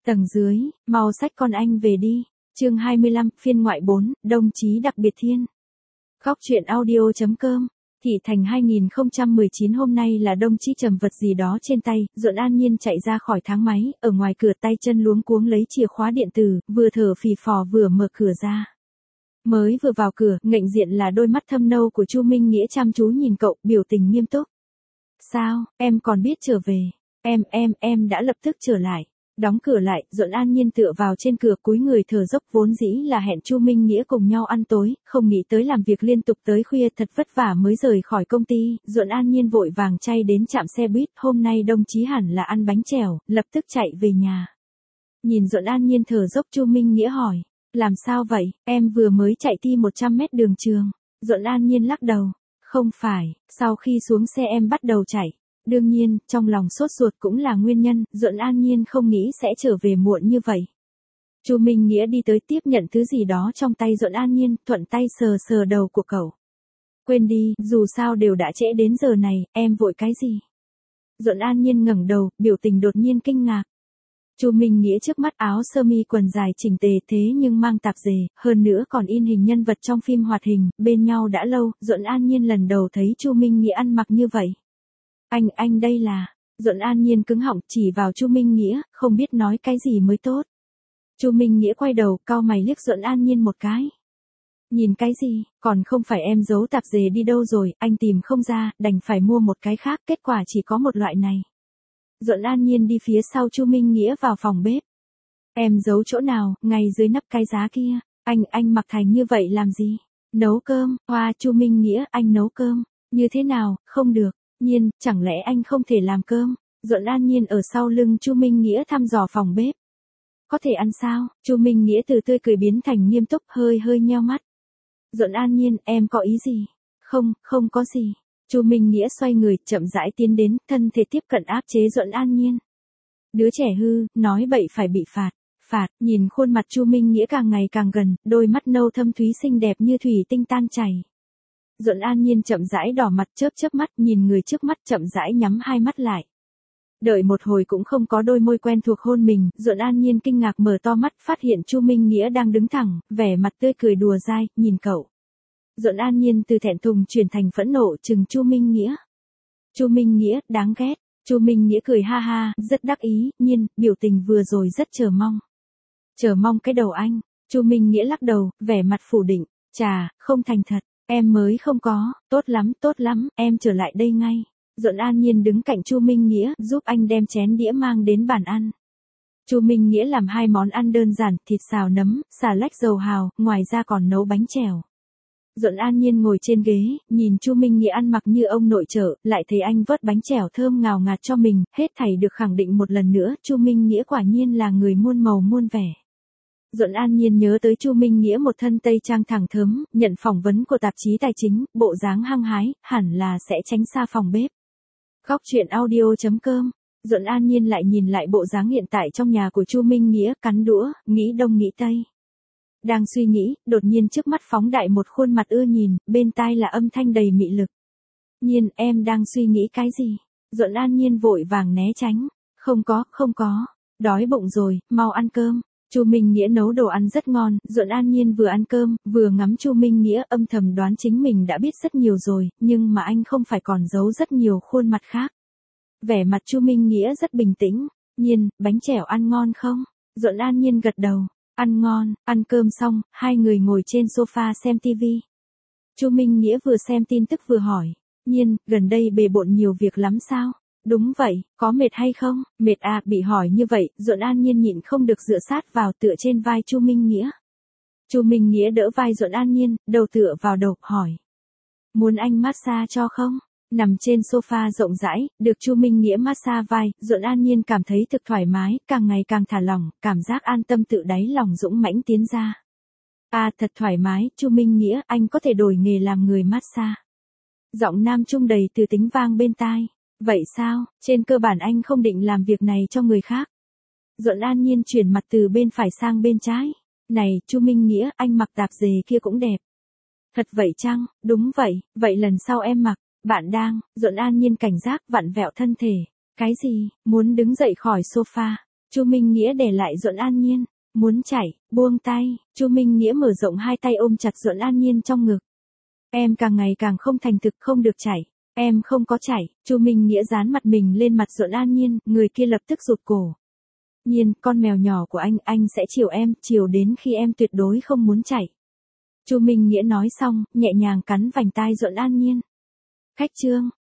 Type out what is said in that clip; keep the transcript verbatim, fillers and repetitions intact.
Tầng dưới, mau xách con anh về đi. Chương hai mươi lăm, phiên ngoại bốn, đồng chí đặc biệt thiên. Góc truyện audio chấm com. Thị thành hai không một chín hôm nay là đồng chí trầm vật gì đó trên tay, Duẫn An Nhiên chạy ra khỏi thang máy, ở ngoài cửa tay chân luống cuống lấy chìa khóa điện tử, vừa thở phì phò vừa mở cửa ra. Mới vừa vào cửa, nghệch diện là đôi mắt thâm nâu của Chu Minh Nghĩa chăm chú nhìn cậu, biểu tình nghiêm túc. Sao, em còn biết trở về? Em, em, em đã lập tức trở lại. Đóng cửa lại, Duẫn An Nhiên tựa vào trên cửa cúi người thở dốc, vốn dĩ là hẹn Chu Minh Nghĩa cùng nhau ăn tối, không nghĩ tới làm việc liên tục tới khuya thật vất vả mới rời khỏi công ty, Duẫn An Nhiên vội vàng chay đến trạm xe buýt, hôm nay đồng chí hẳn là ăn bánh chèo, lập tức chạy về nhà. Nhìn Duẫn An Nhiên thở dốc, Chu Minh Nghĩa hỏi, làm sao vậy, em vừa mới chạy thi một trăm mét đường trường. Duẫn An Nhiên lắc đầu, không phải, sau khi xuống xe em bắt đầu chạy. Đương nhiên, trong lòng sốt ruột cũng là nguyên nhân, Duẫn An Nhiên không nghĩ sẽ trở về muộn như vậy. Chu Minh Nghĩa đi tới tiếp nhận thứ gì đó trong tay Duẫn An Nhiên, thuận tay sờ sờ đầu của cậu. Quên đi, dù sao đều đã trễ đến giờ này, em vội cái gì? Duẫn An Nhiên ngẩng đầu, biểu tình đột nhiên kinh ngạc. Chu Minh Nghĩa trước mắt áo sơ mi quần dài chỉnh tề thế nhưng mang tạp dề, hơn nữa còn in hình nhân vật trong phim hoạt hình, bên nhau đã lâu, Duẫn An Nhiên lần đầu thấy Chu Minh Nghĩa ăn mặc như vậy. Anh, anh đây là, Duẫn An Nhiên cứng họng chỉ vào Chu Minh Nghĩa, không biết nói cái gì mới tốt. Chu Minh Nghĩa quay đầu, cau mày liếc Duẫn An Nhiên một cái. Nhìn cái gì, còn không phải em giấu tạp dề đi đâu rồi, anh tìm không ra, đành phải mua một cái khác, kết quả chỉ có một loại này. Duẫn An Nhiên đi phía sau Chu Minh Nghĩa vào phòng bếp. Em giấu chỗ nào, ngay dưới nắp cái giá kia, anh, anh mặc thành như vậy làm gì? Nấu cơm, hoa. Chu Minh Nghĩa, anh nấu cơm, như thế nào, không được. Nhiên, chẳng lẽ anh không thể làm cơm? Duẫn An Nhiên ở sau lưng Chu Minh Nghĩa thăm dò phòng bếp. Có thể ăn sao? Chu Minh Nghĩa từ tươi cười biến thành nghiêm túc, hơi hơi nheo mắt. Duẫn An Nhiên, em có ý gì? Không, không có gì. Chu Minh Nghĩa xoay người, chậm rãi tiến đến, thân thể tiếp cận áp chế Duẫn An Nhiên. Đứa trẻ hư, nói bậy phải bị phạt. Phạt, nhìn khuôn mặt Chu Minh Nghĩa càng ngày càng gần, đôi mắt nâu thâm thúy xinh đẹp như thủy tinh tan chảy. Duẫn An Nhiên chậm rãi đỏ mặt, chớp chớp mắt, nhìn người trước mắt, chậm rãi nhắm hai mắt lại. Đợi một hồi cũng không có đôi môi quen thuộc hôn mình, Duẫn An Nhiên kinh ngạc mở to mắt, phát hiện Chu Minh Nghĩa đang đứng thẳng, vẻ mặt tươi cười đùa dai, nhìn cậu. Duẫn An Nhiên từ thẹn thùng chuyển thành phẫn nộ, trừng Chu Minh Nghĩa. Chu Minh Nghĩa, đáng ghét. Chu Minh Nghĩa cười ha ha, rất đắc ý, Nhiên, biểu tình vừa rồi rất chờ mong. Chờ mong cái đầu anh. Chu Minh Nghĩa lắc đầu, vẻ mặt phủ định, chà, không thành thật. Em mới không có, tốt lắm, tốt lắm, em trở lại đây ngay. Duẫn An Nhiên đứng cạnh Chu Minh Nghĩa, giúp anh đem chén đĩa mang đến bàn ăn. Chu Minh Nghĩa làm hai món ăn đơn giản, thịt xào nấm, xà lách dầu hào, ngoài ra còn nấu bánh chèo. Duẫn An Nhiên ngồi trên ghế, nhìn Chu Minh Nghĩa ăn mặc như ông nội trợ, lại thấy anh vớt bánh chèo thơm ngào ngạt cho mình, hết thảy được khẳng định một lần nữa, Chu Minh Nghĩa quả nhiên là người muôn màu muôn vẻ. Duẫn An Nhiên nhớ tới Chu Minh Nghĩa một thân tây trang thẳng thớm, nhận phỏng vấn của tạp chí tài chính, bộ dáng hăng hái, hẳn là sẽ tránh xa phòng bếp. Góc truyện audio chấm com. Duẫn An Nhiên lại nhìn lại bộ dáng hiện tại trong nhà của Chu Minh Nghĩa, cắn đũa, nghĩ đông nghĩ tây. Đang suy nghĩ, đột nhiên trước mắt phóng đại một khuôn mặt ưa nhìn, bên tai là âm thanh đầy mị lực. Nhiên, em đang suy nghĩ cái gì? Duẫn An Nhiên vội vàng né tránh. Không có, không có. Đói bụng rồi, mau ăn cơm. Chu Minh Nghĩa nấu đồ ăn rất ngon, Duẫn An Nhiên vừa ăn cơm, vừa ngắm Chu Minh Nghĩa, âm thầm đoán chính mình đã biết rất nhiều rồi, nhưng mà anh không phải còn giấu rất nhiều khuôn mặt khác. Vẻ mặt Chu Minh Nghĩa rất bình tĩnh. Nhiên, bánh chèo ăn ngon không? Duẫn An Nhiên gật đầu. Ăn ngon. Ăn cơm xong, hai người ngồi trên sofa xem tivi. Chu Minh Nghĩa vừa xem tin tức vừa hỏi. Nhiên, gần đây bề bộn nhiều việc lắm sao? Đúng vậy, có mệt hay không? Mệt à, bị hỏi như vậy, Duẫn An Nhiên nhịn không được dựa sát vào tựa trên vai Chu Minh Nghĩa. Chu Minh Nghĩa đỡ vai Duẫn An Nhiên, đầu tựa vào đầu, hỏi. Muốn anh massage cho không? Nằm trên sofa rộng rãi, được Chu Minh Nghĩa massage vai, Duẫn An Nhiên cảm thấy thực thoải mái, càng ngày càng thả lỏng, cảm giác an tâm tự đáy lòng dũng mãnh tiến ra. À, thật thoải mái, Chu Minh Nghĩa, anh có thể đổi nghề làm người massage. Giọng nam trung đầy từ tính vang bên tai. Vậy sao, trên cơ bản anh không định làm việc này cho người khác. Duẫn An Nhiên chuyển mặt từ bên phải sang bên trái. Này, Chu Minh Nghĩa, anh mặc tạp dề kia cũng đẹp. Thật vậy chăng? Đúng vậy, vậy lần sau em mặc. Bạn đang, Duẫn An Nhiên cảnh giác vặn vẹo thân thể. Cái gì, muốn đứng dậy khỏi sofa. Chu Minh Nghĩa để lại Duẫn An Nhiên, muốn chạy, buông tay, Chu Minh Nghĩa mở rộng hai tay ôm chặt Duẫn An Nhiên trong ngực. Em càng ngày càng không thành thực, không được chảy, em không có chảy, Chu Minh Nghĩa dán mặt mình lên mặt Duẫn An Nhiên, người kia lập tức rụt cổ. Nhiên, con mèo nhỏ của anh, anh sẽ chiều em, chiều đến khi em tuyệt đối không muốn chảy. Chu Minh Nghĩa nói xong, nhẹ nhàng cắn vành tai Duẫn An Nhiên. Khách trương.